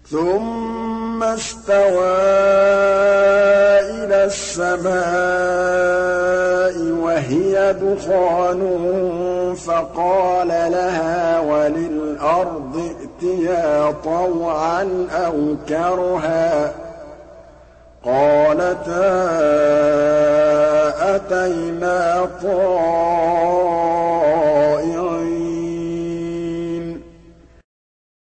ثُمَّ اسْتَوَىٰ إِلَى السَّمَاءِ وَهِيَ دُخَانٌ فَقَالَ لَهَا وَلِلْأَرْضِ ائْتِيَا طَوْعًا أَوْ كَرْهًا قَالَتَا أَتَيْنَا طَائِعِينَ